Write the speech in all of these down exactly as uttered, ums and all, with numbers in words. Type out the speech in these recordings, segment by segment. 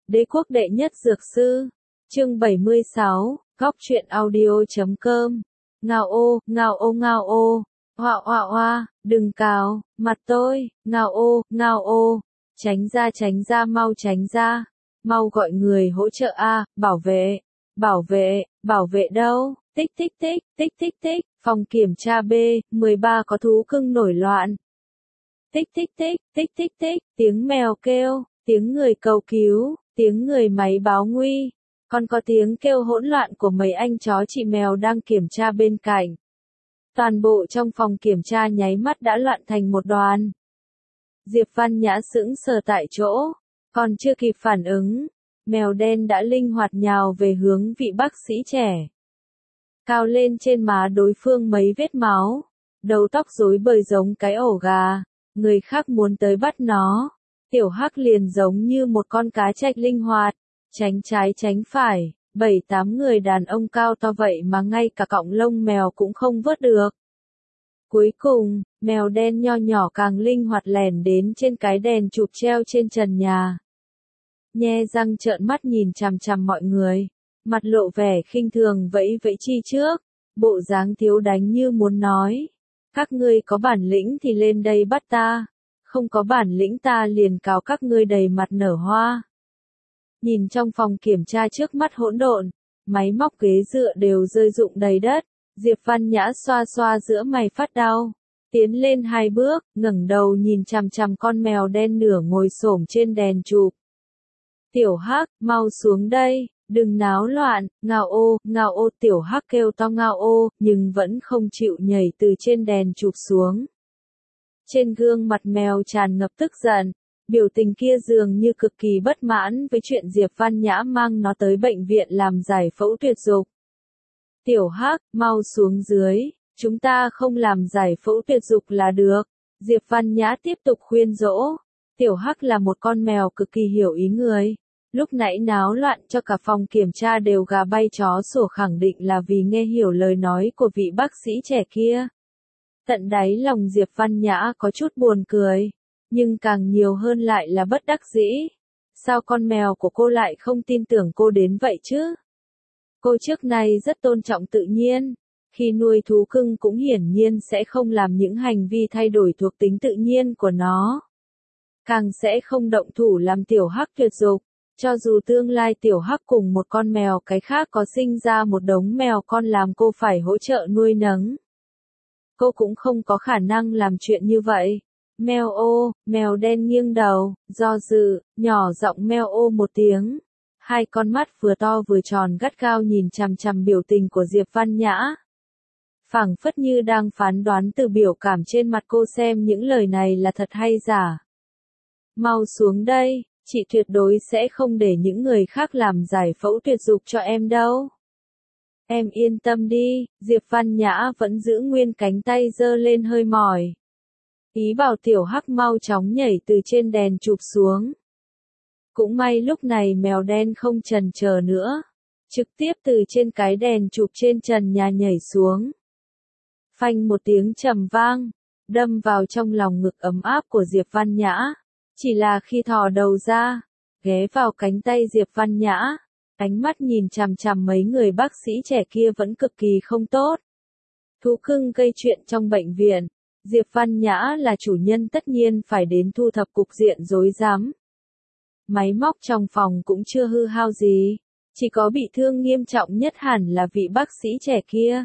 Đế quốc đệ nhất dược sư. Chương bảy mươi sáu, góc truyện audio chấm com. Ngao ô, ngao ô ngao ô. Hoa hoa hoa, đừng cào, mặt tôi, ngao ô, ngao ô. Tránh ra tránh ra mau tránh ra. Mau gọi người hỗ trợ a, bảo vệ. Bảo vệ, bảo vệ đâu? Tích tích tích, tích tích tích, phòng kiểm tra B mười ba có thú cưng nổi loạn. Tích tích tích, tích tích tích, tiếng mèo kêu, tiếng người cầu cứu, tiếng người máy báo nguy, còn có tiếng kêu hỗn loạn của mấy anh chó chị mèo đang kiểm tra bên cạnh. Toàn bộ trong phòng kiểm tra nháy mắt đã loạn thành một đoàn. Diệp Văn Nhã sững sờ tại chỗ, còn chưa kịp phản ứng, mèo đen đã linh hoạt nhào về hướng vị bác sĩ trẻ. Cao lên trên má đối phương mấy vết máu, đầu tóc rối bời giống cái ổ gà, người khác muốn tới bắt nó. Tiểu Hắc liền giống như một con cá trạch linh hoạt, tránh trái tránh phải, bảy tám người đàn ông cao to vậy mà ngay cả cọng lông mèo cũng không vớt được. Cuối cùng, mèo đen nho nhỏ càng linh hoạt lẻn đến trên cái đèn chụp treo trên trần nhà. Nhe răng trợn mắt nhìn chằm chằm mọi người, mặt lộ vẻ khinh thường vẫy vẫy chi trước, bộ dáng thiếu đánh như muốn nói. Các ngươi có bản lĩnh thì lên đây bắt ta, không có bản lĩnh ta liền cào các ngươi đầy mặt nở hoa. Nhìn trong phòng kiểm tra trước mắt hỗn độn, máy móc ghế dựa đều rơi rụng đầy đất, Diệp Văn Nhã xoa xoa giữa mày phát đau, tiến lên hai bước, ngẩng đầu nhìn chằm chằm con mèo đen nửa ngồi xổm trên đèn chụp. Tiểu Hắc, mau xuống đây, đừng náo loạn, ngao ô, ngao ô. Tiểu Hắc kêu to ngao ô, nhưng vẫn không chịu nhảy từ trên đèn chụp xuống. Trên gương mặt mèo tràn ngập tức giận, biểu tình kia dường như cực kỳ bất mãn với chuyện Diệp Văn Nhã mang nó tới bệnh viện làm giải phẫu tuyệt dục. Tiểu Hắc, mau xuống dưới, chúng ta không làm giải phẫu tuyệt dục là được. Diệp Văn Nhã tiếp tục khuyên dỗ. Tiểu Hắc là một con mèo cực kỳ hiểu ý người. Lúc nãy náo loạn cho cả phòng kiểm tra đều gà bay chó sủa khẳng định là vì nghe hiểu lời nói của vị bác sĩ trẻ kia. Tận đáy lòng Diệp Văn Nhã có chút buồn cười, nhưng càng nhiều hơn lại là bất đắc dĩ. Sao con mèo của cô lại không tin tưởng cô đến vậy chứ? Cô trước nay rất tôn trọng tự nhiên, khi nuôi thú cưng cũng hiển nhiên sẽ không làm những hành vi thay đổi thuộc tính tự nhiên của nó. Càng sẽ không động thủ làm Tiểu Hắc tuyệt dục, cho dù tương lai Tiểu Hắc cùng một con mèo cái khác có sinh ra một đống mèo con làm cô phải hỗ trợ nuôi nấng. Cô cũng không có khả năng làm chuyện như vậy. Mèo ô, mèo đen nghiêng đầu, do dự, nhỏ giọng mèo ô một tiếng. Hai con mắt vừa to vừa tròn gắt gao nhìn chằm chằm biểu tình của Diệp Văn Nhã. Phảng phất như đang phán đoán từ biểu cảm trên mặt cô xem những lời này là thật hay giả. Mau xuống đây, chị tuyệt đối sẽ không để những người khác làm giải phẫu tuyệt dục cho em đâu. Em yên tâm đi, Diệp Văn Nhã vẫn giữ nguyên cánh tay giơ lên hơi mỏi. Ý bảo Tiểu Hắc mau chóng nhảy từ trên đèn chụp xuống. Cũng may lúc này mèo đen không chần chờ nữa, trực tiếp từ trên cái đèn chụp trên trần nhà nhảy xuống. Phanh một tiếng trầm vang, đâm vào trong lòng ngực ấm áp của Diệp Văn Nhã. Chỉ là khi thò đầu ra, ghé vào cánh tay Diệp Văn Nhã, ánh mắt nhìn chằm chằm mấy người bác sĩ trẻ kia vẫn cực kỳ không tốt. Thú cưng gây chuyện trong bệnh viện, Diệp Văn Nhã là chủ nhân tất nhiên phải đến thu thập cục diện rối rắm. Máy móc trong phòng cũng chưa hư hao gì, chỉ có bị thương nghiêm trọng nhất hẳn là vị bác sĩ trẻ kia.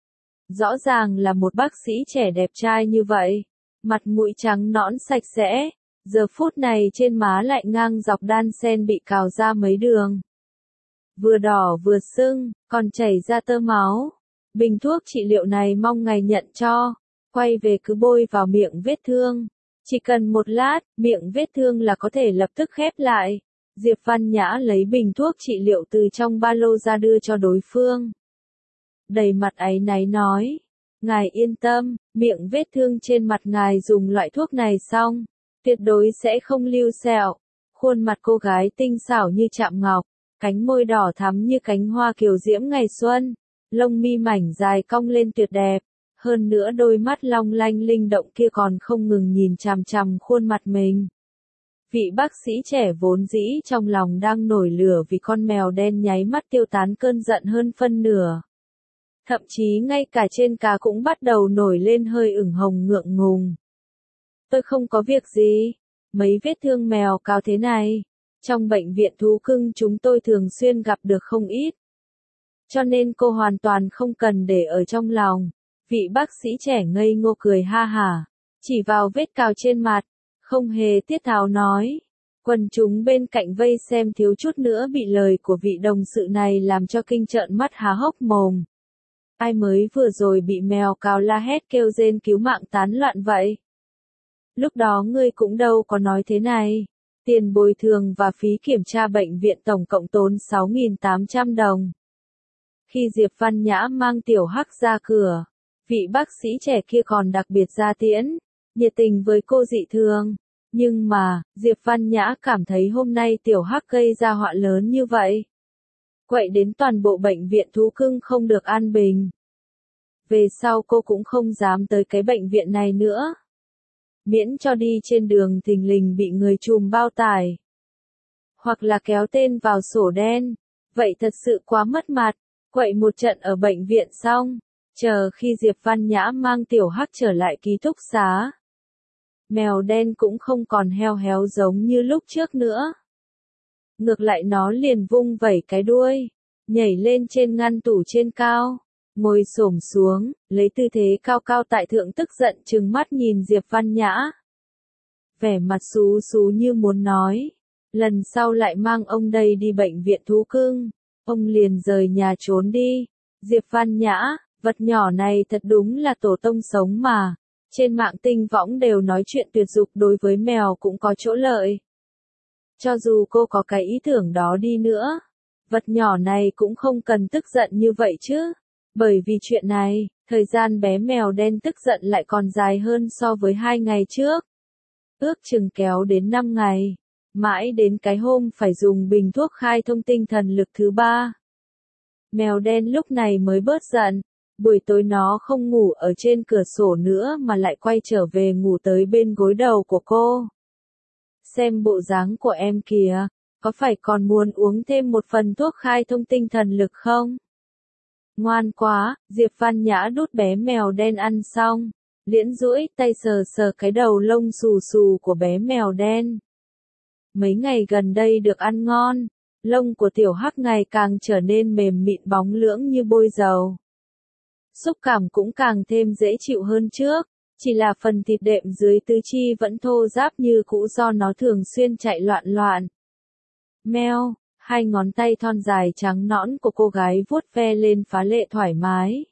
Rõ ràng là một bác sĩ trẻ đẹp trai như vậy, mặt mũi trắng nõn sạch sẽ, giờ phút này trên má lại ngang dọc đan sen bị cào ra mấy đường. Vừa đỏ vừa sưng, còn chảy ra tơ máu. Bình thuốc trị liệu này mong ngài nhận cho, quay về cứ bôi vào miệng vết thương. Chỉ cần một lát, miệng vết thương là có thể lập tức khép lại. Diệp Văn Nhã lấy bình thuốc trị liệu từ trong ba lô ra đưa cho đối phương. Đầy mặt áy náy nói, ngài yên tâm, miệng vết thương trên mặt ngài dùng loại thuốc này xong, tuyệt đối sẽ không lưu sẹo. Khuôn mặt cô gái tinh xảo như chạm ngọc, cánh môi đỏ thắm như cánh hoa kiều diễm ngày xuân, lông mi mảnh dài cong lên tuyệt đẹp. Hơn nữa đôi mắt long lanh linh động kia còn không ngừng nhìn chằm chằm khuôn mặt mình. Vị bác sĩ trẻ vốn dĩ trong lòng đang nổi lửa vì con mèo đen nháy mắt tiêu tán cơn giận hơn phân nửa. Thậm chí ngay cả trên cá cũng bắt đầu nổi lên hơi ửng hồng ngượng ngùng. Tôi không có việc gì. Mấy vết thương mèo cao thế này. Trong bệnh viện thú cưng chúng tôi thường xuyên gặp được không ít. Cho nên cô hoàn toàn không cần để ở trong lòng. Vị bác sĩ trẻ ngây ngô cười ha hả. Chỉ vào vết cào trên mặt. Không hề tiết tháo nói. Quần chúng bên cạnh vây xem thiếu chút nữa bị lời của vị đồng sự này làm cho kinh trợn mắt há hốc mồm. Ai mới vừa rồi bị mèo cào la hét kêu rên cứu mạng tán loạn vậy? Lúc đó ngươi cũng đâu có nói thế này. Tiền bồi thường và phí kiểm tra bệnh viện tổng cộng tốn sáu nghìn tám trăm đồng. Khi Diệp Văn Nhã mang Tiểu Hắc ra cửa, vị bác sĩ trẻ kia còn đặc biệt ra tiễn, nhiệt tình với cô dị thường. Nhưng mà, Diệp Văn Nhã cảm thấy hôm nay Tiểu Hắc gây ra họa lớn như vậy. Quậy đến toàn bộ bệnh viện thú cưng không được an bình. Về sau cô cũng không dám tới cái bệnh viện này nữa. Miễn cho đi trên đường thình lình bị người trùm bao tải. Hoặc là kéo tên vào sổ đen. Vậy thật sự quá mất mặt. Quậy một trận ở bệnh viện xong. Chờ khi Diệp Văn Nhã mang Tiểu Hắc trở lại ký túc xá. Mèo đen cũng không còn heo héo giống như lúc trước nữa. Ngược lại nó liền vung vẩy cái đuôi. Nhảy lên trên ngăn tủ trên cao. Ngồi xổm xuống, lấy tư thế cao cao tại thượng tức giận trừng mắt nhìn Diệp Văn Nhã. Vẻ mặt xú xú như muốn nói. Lần sau lại mang ông đây đi bệnh viện thú cưng. Ông liền rời nhà trốn đi. Diệp Văn Nhã, vật nhỏ này thật đúng là tổ tông sống mà. Trên mạng tinh võng đều nói chuyện tuyệt dục đối với mèo cũng có chỗ lợi. Cho dù cô có cái ý tưởng đó đi nữa. Vật nhỏ này cũng không cần tức giận như vậy chứ. Bởi vì chuyện này, thời gian bé mèo đen tức giận lại còn dài hơn so với hai ngày trước. Ước chừng kéo đến năm ngày. Mãi đến cái hôm phải dùng bình thuốc khai thông tinh thần lực thứ ba. Mèo đen lúc này mới bớt giận. Buổi tối nó không ngủ ở trên cửa sổ nữa mà lại quay trở về ngủ tới bên gối đầu của cô. Xem bộ dáng của em kìa, có phải còn muốn uống thêm một phần thuốc khai thông tinh thần lực không? Ngoan quá, Diệp Văn Nhã đút bé mèo đen ăn xong, liễn duỗi tay sờ sờ cái đầu lông xù xù của bé mèo đen. Mấy ngày gần đây được ăn ngon, lông của Tiểu Hắc ngày càng trở nên mềm mịn bóng lưỡng như bôi dầu. Xúc cảm cũng càng thêm dễ chịu hơn trước, chỉ là phần thịt đệm dưới tứ chi vẫn thô ráp như cũ do nó thường xuyên chạy loạn loạn. Meo, hai ngón tay thon dài trắng nõn của cô gái vuốt ve lên phá lệ thoải mái.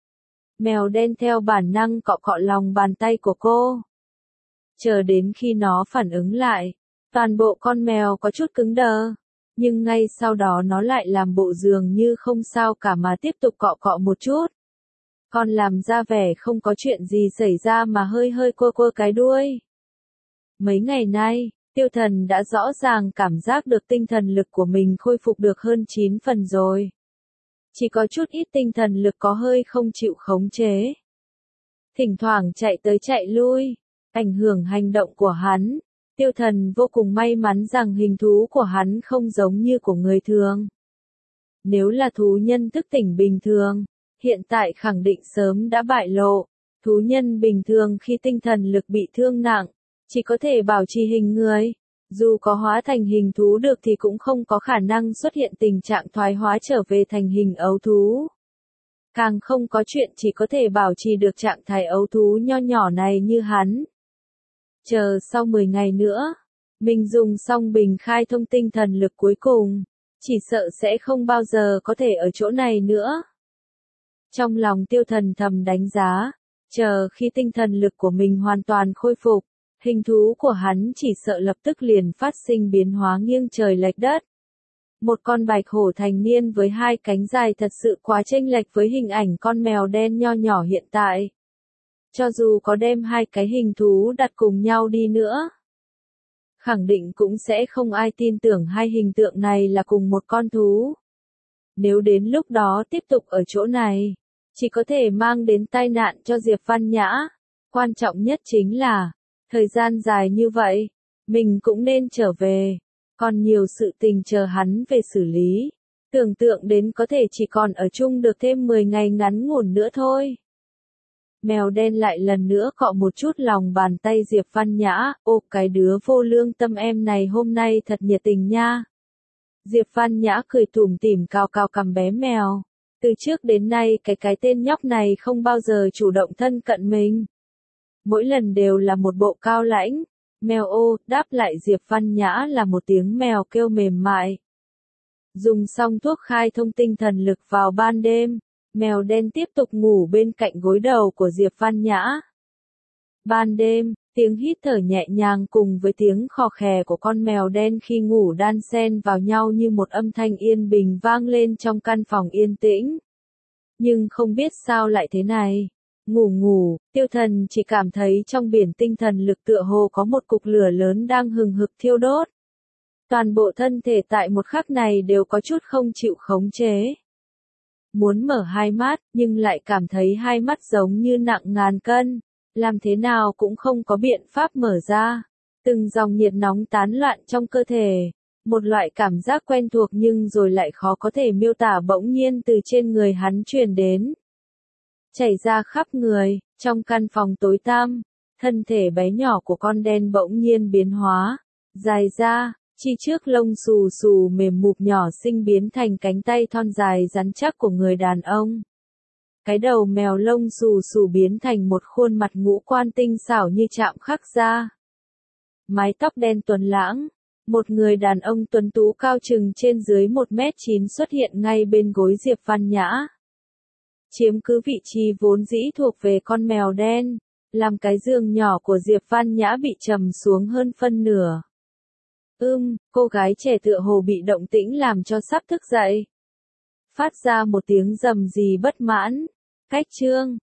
Mèo đen theo bản năng cọ cọ lòng bàn tay của cô. Chờ đến khi nó phản ứng lại, toàn bộ con mèo có chút cứng đờ, nhưng ngay sau đó nó lại làm bộ dường như không sao cả mà tiếp tục cọ cọ một chút. Còn làm ra vẻ không có chuyện gì xảy ra mà hơi hơi quơ quơ cái đuôi. Mấy ngày nay, Tiêu Thần đã rõ ràng cảm giác được tinh thần lực của mình khôi phục được hơn chín phần rồi. Chỉ có chút ít tinh thần lực có hơi không chịu khống chế. Thỉnh thoảng chạy tới chạy lui, ảnh hưởng hành động của hắn. Tiêu Thần vô cùng may mắn rằng hình thú của hắn không giống như của người thường. Nếu là thú nhân thức tỉnh bình thường, hiện tại khẳng định sớm đã bại lộ. Thú nhân bình thường khi tinh thần lực bị thương nặng, chỉ có thể bảo trì hình người. Dù có hóa thành hình thú được thì cũng không có khả năng xuất hiện tình trạng thoái hóa trở về thành hình ấu thú. Càng không có chuyện chỉ có thể bảo trì được trạng thái ấu thú nho nhỏ này như hắn. Chờ sau mười ngày nữa, mình dùng xong bình khai thông tinh thần lực cuối cùng, chỉ sợ sẽ không bao giờ có thể ở chỗ này nữa. Trong lòng Tiêu Thần thầm đánh giá, chờ khi tinh thần lực của mình hoàn toàn khôi phục, hình thú của hắn chỉ sợ lập tức liền phát sinh biến hóa nghiêng trời lệch đất. Một con bạch hổ thành niên với hai cánh dài thật sự quá chênh lệch với hình ảnh con mèo đen nho nhỏ hiện tại. Cho dù có đem hai cái hình thú đặt cùng nhau đi nữa, khẳng định cũng sẽ không ai tin tưởng hai hình tượng này là cùng một con thú. Nếu đến lúc đó tiếp tục ở chỗ này, chỉ có thể mang đến tai nạn cho Diệp Văn Nhã. Quan trọng nhất chính là, thời gian dài như vậy, mình cũng nên trở về. Còn nhiều sự tình chờ hắn về xử lý. Tưởng tượng đến có thể chỉ còn ở chung được thêm mười ngày ngắn ngủn nữa thôi. Mèo đen lại lần nữa cọ một chút lòng bàn tay Diệp Văn Nhã, ô cái đứa vô lương tâm em này hôm nay thật nhiệt tình nha. Diệp Văn Nhã cười tủm tỉm cào cào cằm bé mèo. Từ trước đến nay cái cái tên nhóc này không bao giờ chủ động thân cận mình. Mỗi lần đều là một bộ cao lãnh. Mèo ô, đáp lại Diệp Văn Nhã là một tiếng mèo kêu mềm mại. Dùng xong thuốc khai thông tinh thần lực vào ban đêm, mèo đen tiếp tục ngủ bên cạnh gối đầu của Diệp Văn Nhã. Ban đêm, tiếng hít thở nhẹ nhàng cùng với tiếng khò khè của con mèo đen khi ngủ đan xen vào nhau như một âm thanh yên bình vang lên trong căn phòng yên tĩnh. Nhưng không biết sao lại thế này. Ngủ ngủ, Tiêu Thần chỉ cảm thấy trong biển tinh thần lực tựa hồ có một cục lửa lớn đang hừng hực thiêu đốt. Toàn bộ thân thể tại một khắc này đều có chút không chịu khống chế. Muốn mở hai mắt, nhưng lại cảm thấy hai mắt giống như nặng ngàn cân. Làm thế nào cũng không có biện pháp mở ra. Từng dòng nhiệt nóng tán loạn trong cơ thể. Một loại cảm giác quen thuộc nhưng rồi lại khó có thể miêu tả bỗng nhiên từ trên người hắn truyền đến. Chảy ra khắp người, trong căn phòng tối tăm, thân thể bé nhỏ của con đen bỗng nhiên biến hóa, dài ra, chi trước lông xù xù mềm mụp nhỏ xinh biến thành cánh tay thon dài rắn chắc của người đàn ông. Cái đầu mèo lông xù xù biến thành một khuôn mặt ngũ quan tinh xảo như chạm khắc ra. Mái tóc đen tuấn lãng, một người đàn ông tuấn tú cao chừng trên dưới một mét chín xuất hiện ngay bên gối Diệp Văn Nhã. Chiếm cứ vị trí vốn dĩ thuộc về con mèo đen, làm cái giường nhỏ của Diệp Văn Nhã bị trầm xuống hơn phân nửa. Ưm, cô gái trẻ tựa hồ bị động tĩnh làm cho sắp thức dậy. Phát ra một tiếng rầm rì bất mãn. Cách chương.